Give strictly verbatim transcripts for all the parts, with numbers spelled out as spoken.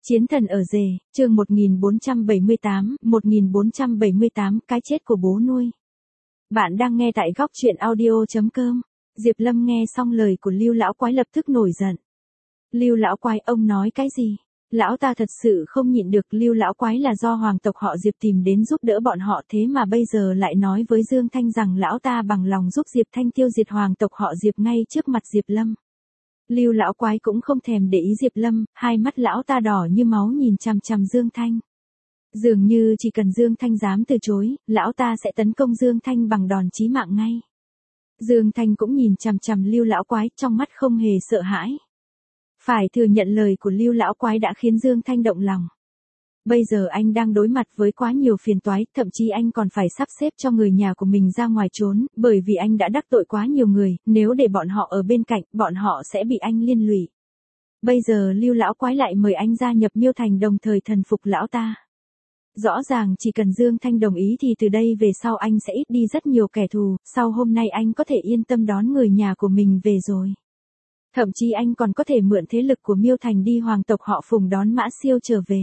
Chiến thần ở rể, chương một nghìn bốn trăm bảy mươi tám, một nghìn bốn trăm bảy mươi tám, cái chết của bố nuôi. Bạn đang nghe tại góc truyện audio chấm com. Diệp Lâm nghe xong lời của Lưu lão quái lập tức nổi giận. Lưu lão quái, ông nói cái gì? Lão ta thật sự không nhịn được. Lưu lão quái là do hoàng tộc họ Diệp tìm đến giúp đỡ bọn họ, thế mà bây giờ lại nói với Dương Thanh rằng lão ta bằng lòng giúp Diệp Thanh tiêu diệt hoàng tộc họ Diệp ngay trước mặt Diệp Lâm. Lưu lão quái cũng không thèm để ý Diệp Lâm, hai mắt lão ta đỏ như máu nhìn chằm chằm Dương Thanh. Dường như chỉ cần Dương Thanh dám từ chối, lão ta sẽ tấn công Dương Thanh bằng đòn chí mạng ngay. Dương Thanh cũng nhìn chằm chằm Lưu lão quái, trong mắt không hề sợ hãi. Phải thừa nhận lời của Lưu lão quái đã khiến Dương Thanh động lòng. Bây giờ anh đang đối mặt với quá nhiều phiền toái, thậm chí anh còn phải sắp xếp cho người nhà của mình ra ngoài trốn, bởi vì anh đã đắc tội quá nhiều người, nếu để bọn họ ở bên cạnh, bọn họ sẽ bị anh liên lụy. Bây giờ Lưu lão quái lại mời anh gia nhập Miêu Thành đồng thời thần phục lão ta. Rõ ràng chỉ cần Dương Thanh đồng ý thì từ đây về sau anh sẽ ít đi rất nhiều kẻ thù, sau hôm nay anh có thể yên tâm đón người nhà của mình về rồi. Thậm chí anh còn có thể mượn thế lực của Miêu Thành đi hoàng tộc họ Phùng đón Mã Siêu trở về.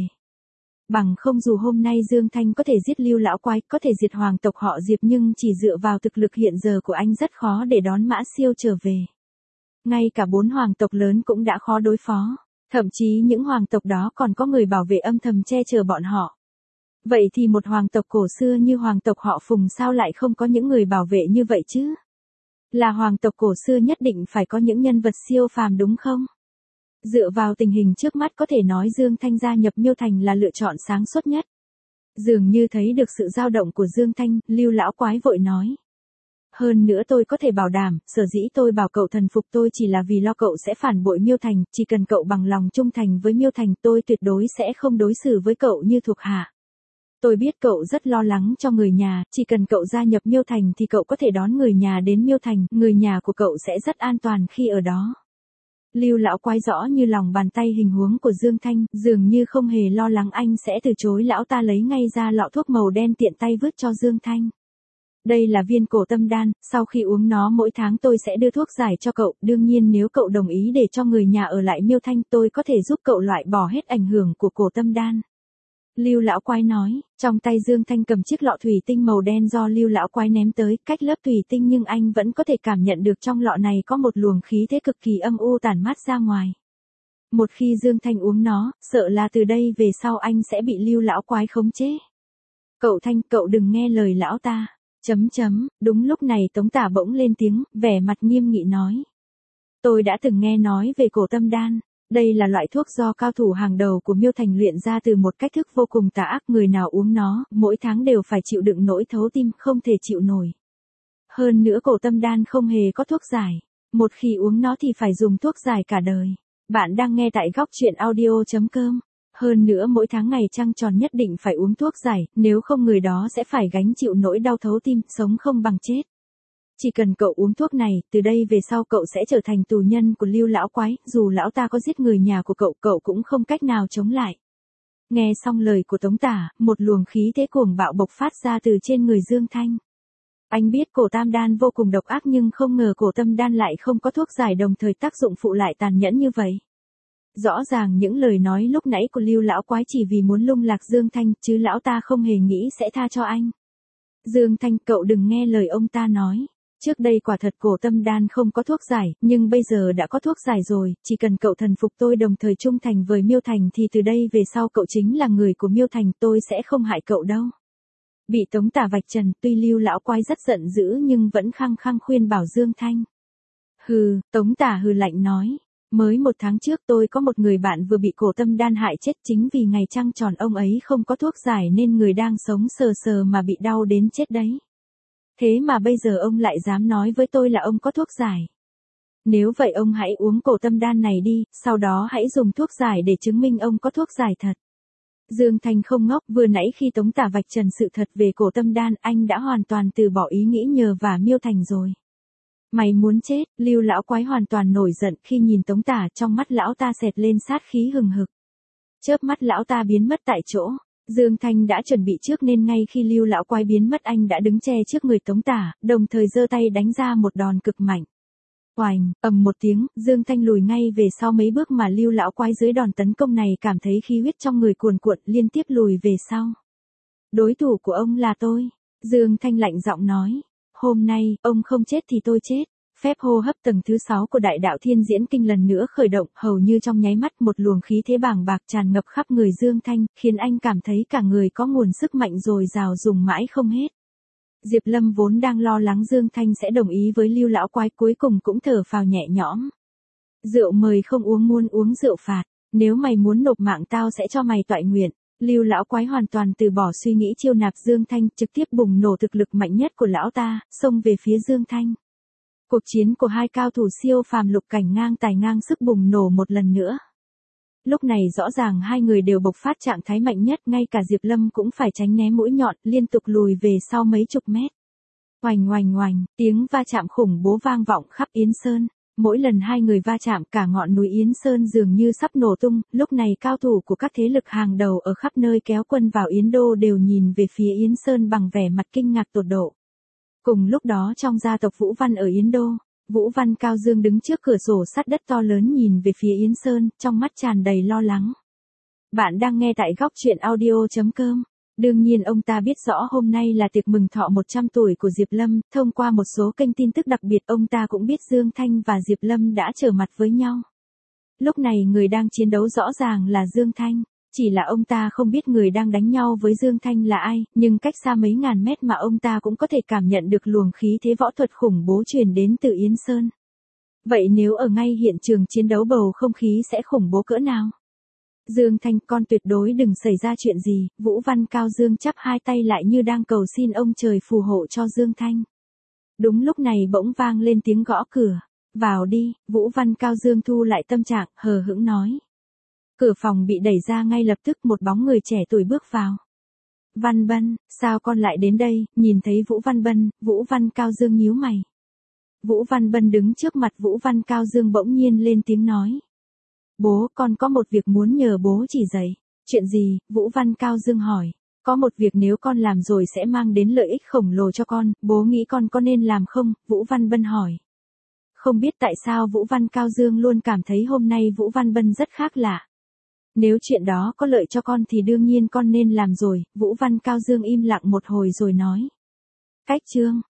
Bằng không dù hôm nay Dương Thanh có thể giết Lưu lão quái, có thể diệt hoàng tộc họ Diệp, nhưng chỉ dựa vào thực lực hiện giờ của anh rất khó để đón Mã Siêu trở về. Ngay cả bốn hoàng tộc lớn cũng đã khó đối phó, thậm chí những hoàng tộc đó còn có người bảo vệ âm thầm che chở bọn họ. Vậy thì một hoàng tộc cổ xưa như hoàng tộc họ Phùng sao lại không có những người bảo vệ như vậy chứ? Là hoàng tộc cổ xưa nhất định phải có những nhân vật siêu phàm đúng không? Dựa vào tình hình trước mắt có thể nói Dương Thanh gia nhập Miêu Thành là lựa chọn sáng suốt nhất. Dường như thấy được sự dao động của Dương Thanh, Lưu lão quái vội nói. Hơn nữa tôi có thể bảo đảm, sở dĩ tôi bảo cậu thần phục tôi chỉ là vì lo cậu sẽ phản bội Miêu Thành, chỉ cần cậu bằng lòng trung thành với Miêu Thành tôi tuyệt đối sẽ không đối xử với cậu như thuộc hạ. Tôi biết cậu rất lo lắng cho người nhà, chỉ cần cậu gia nhập Miêu Thành thì cậu có thể đón người nhà đến Miêu Thành, người nhà của cậu sẽ rất an toàn khi ở đó. Lưu lão quái rõ như lòng bàn tay hình huống của Dương Thanh, dường như không hề lo lắng anh sẽ từ chối, lão ta lấy ngay ra lọ thuốc màu đen tiện tay vứt cho Dương Thanh. Đây là viên cổ tâm đan, sau khi uống nó mỗi tháng tôi sẽ đưa thuốc giải cho cậu, đương nhiên nếu cậu đồng ý để cho người nhà ở lại Miêu Thanh tôi có thể giúp cậu loại bỏ hết ảnh hưởng của cổ tâm đan. Lưu lão quái nói, trong tay Dương Thanh cầm chiếc lọ thủy tinh màu đen do Lưu lão quái ném tới, cách lớp thủy tinh nhưng anh vẫn có thể cảm nhận được trong lọ này có một luồng khí thế cực kỳ âm u tản mát ra ngoài. Một khi Dương Thanh uống nó, sợ là từ đây về sau anh sẽ bị Lưu lão quái khống chế. Cậu Thanh, cậu đừng nghe lời lão ta. Chấm chấm, đúng lúc này Tống Tả bỗng lên tiếng, vẻ mặt nghiêm nghị nói. Tôi đã từng nghe nói về cổ tâm đan. Đây là loại thuốc do cao thủ hàng đầu của Miêu Thành luyện ra từ một cách thức vô cùng tà ác, người nào uống nó, mỗi tháng đều phải chịu đựng nỗi thấu tim, không thể chịu nổi. Hơn nữa cổ tâm đan không hề có thuốc giải, một khi uống nó thì phải dùng thuốc giải cả đời. Bạn đang nghe tại góc truyện audio chấm com. Hơn nữa mỗi tháng ngày trăng tròn nhất định phải uống thuốc giải, nếu không người đó sẽ phải gánh chịu nỗi đau thấu tim, sống không bằng chết. Chỉ cần cậu uống thuốc này, từ đây về sau cậu sẽ trở thành tù nhân của Lưu lão quái, dù lão ta có giết người nhà của cậu, cậu cũng không cách nào chống lại. Nghe xong lời của Tống Tả, một luồng khí thế cuồng bạo bộc phát ra từ trên người Dương Thanh. Anh biết cổ tam đan vô cùng độc ác nhưng không ngờ cổ tâm đan lại không có thuốc giải, đồng thời tác dụng phụ lại tàn nhẫn như vậy. Rõ ràng những lời nói lúc nãy của Lưu lão quái chỉ vì muốn lung lạc Dương Thanh, chứ lão ta không hề nghĩ sẽ tha cho anh. Dương Thanh, cậu đừng nghe lời ông ta nói. Trước đây quả thật cổ tâm đan không có thuốc giải, nhưng bây giờ đã có thuốc giải rồi, chỉ cần cậu thần phục tôi đồng thời trung thành với Miêu Thành thì từ đây về sau cậu chính là người của Miêu Thành, tôi sẽ không hại cậu đâu. Bị Tống Tả vạch trần, tuy Lưu lão quái rất giận dữ nhưng vẫn khăng khăng khuyên bảo Dương Thanh. Hừ, Tống Tả hừ lạnh nói, mới một tháng trước tôi có một người bạn vừa bị cổ tâm đan hại chết, chính vì ngày trăng tròn ông ấy không có thuốc giải nên người đang sống sờ sờ mà bị đau đến chết đấy. Thế mà bây giờ ông lại dám nói với tôi là ông có thuốc giải. Nếu vậy ông hãy uống cổ tâm đan này đi, sau đó hãy dùng thuốc giải để chứng minh ông có thuốc giải thật. Dương Thanh không ngốc, vừa nãy khi Tống Tả vạch trần sự thật về cổ tâm đan, anh đã hoàn toàn từ bỏ ý nghĩ nhờ vả Miêu Thành rồi. Mày muốn chết, Lưu lão quái hoàn toàn nổi giận khi nhìn Tống Tả, trong mắt lão ta xẹt lên sát khí hừng hực. Chớp mắt lão ta biến mất tại chỗ. Dương Thanh đã chuẩn bị trước nên ngay khi Lưu lão quái biến mất anh đã đứng che trước người Tống Tả, đồng thời giơ tay đánh ra một đòn cực mạnh. Oành, ầm một tiếng, Dương Thanh lùi ngay về sau mấy bước mà Lưu lão quái dưới đòn tấn công này cảm thấy khí huyết trong người cuồn cuộn liên tiếp lùi về sau. Đối thủ của ông là tôi. Dương Thanh lạnh giọng nói. Hôm nay, ông không chết thì tôi chết. Phép hô hấp tầng thứ sáu của đại đạo thiên diễn kinh lần nữa khởi động, hầu như trong nháy mắt một luồng khí thế bàng bạc tràn ngập khắp người Dương Thanh, khiến anh cảm thấy cả người có nguồn sức mạnh dồi dào dùng mãi không hết. Diệp Lâm vốn đang lo lắng Dương Thanh sẽ đồng ý với Lưu lão quái, cuối cùng cũng thở phào nhẹ nhõm. Rượu mời không uống muốn uống rượu phạt, nếu mày muốn nộp mạng tao sẽ cho mày toại nguyện. Lưu lão quái hoàn toàn từ bỏ suy nghĩ chiêu nạp Dương Thanh, trực tiếp bùng nổ thực lực mạnh nhất của lão ta, xông về phía Dương Thanh. Cuộc chiến của hai cao thủ siêu phàm lục cảnh ngang tài ngang sức bùng nổ một lần nữa. Lúc này rõ ràng hai người đều bộc phát trạng thái mạnh nhất, ngay cả Diệp Lâm cũng phải tránh né mũi nhọn, liên tục lùi về sau mấy chục mét. Oành oành oành, tiếng va chạm khủng bố vang vọng khắp Yến Sơn. Mỗi lần hai người va chạm cả ngọn núi Yến Sơn dường như sắp nổ tung, lúc này cao thủ của các thế lực hàng đầu ở khắp nơi kéo quân vào Yến Đô đều nhìn về phía Yến Sơn bằng vẻ mặt kinh ngạc tột độ. Cùng lúc đó trong gia tộc Vũ Văn ở Yến Đô, Vũ Văn Cao Dương đứng trước cửa sổ sắt đất to lớn nhìn về phía Yến Sơn, trong mắt tràn đầy lo lắng. Bạn đang nghe tại góc truyện audio chấm com. Đương nhiên ông ta biết rõ hôm nay là tiệc mừng thọ một trăm tuổi của Diệp Lâm, thông qua một số kênh tin tức đặc biệt ông ta cũng biết Dương Thanh và Diệp Lâm đã trở mặt với nhau. Lúc này người đang chiến đấu rõ ràng là Dương Thanh, chỉ là ông ta không biết người đang đánh nhau với Dương Thanh là ai, nhưng cách xa mấy ngàn mét mà ông ta cũng có thể cảm nhận được luồng khí thế võ thuật khủng bố truyền đến từ Yến Sơn. Vậy nếu ở ngay hiện trường chiến đấu bầu không khí sẽ khủng bố cỡ nào? Dương Thanh, con tuyệt đối đừng xảy ra chuyện gì. Vũ Văn Cao Dương chắp hai tay lại như đang cầu xin ông trời phù hộ cho Dương Thanh. Đúng lúc này bỗng vang lên tiếng gõ cửa. Vào đi, Vũ Văn Cao Dương thu lại tâm trạng, hờ hững nói. Cửa phòng bị đẩy ra ngay lập tức, một bóng người trẻ tuổi bước vào. Văn Bân, sao con lại đến đây? Nhìn thấy Vũ Văn Bân, Vũ Văn Cao Dương nhíu mày. Vũ Văn Bân đứng trước mặt Vũ Văn Cao Dương bỗng nhiên lên tiếng nói. Bố, con có một việc muốn nhờ bố chỉ dạy. Chuyện gì? Vũ Văn Cao Dương hỏi. Có một việc nếu con làm rồi sẽ mang đến lợi ích khổng lồ cho con, bố nghĩ con có nên làm không? Vũ Văn Bân hỏi. Không biết tại sao Vũ Văn Cao Dương luôn cảm thấy hôm nay Vũ Văn Bân rất khác lạ. Nếu chuyện đó có lợi cho con thì đương nhiên con nên làm rồi. Vũ Văn Cao Dương im lặng một hồi rồi nói. Cách chương.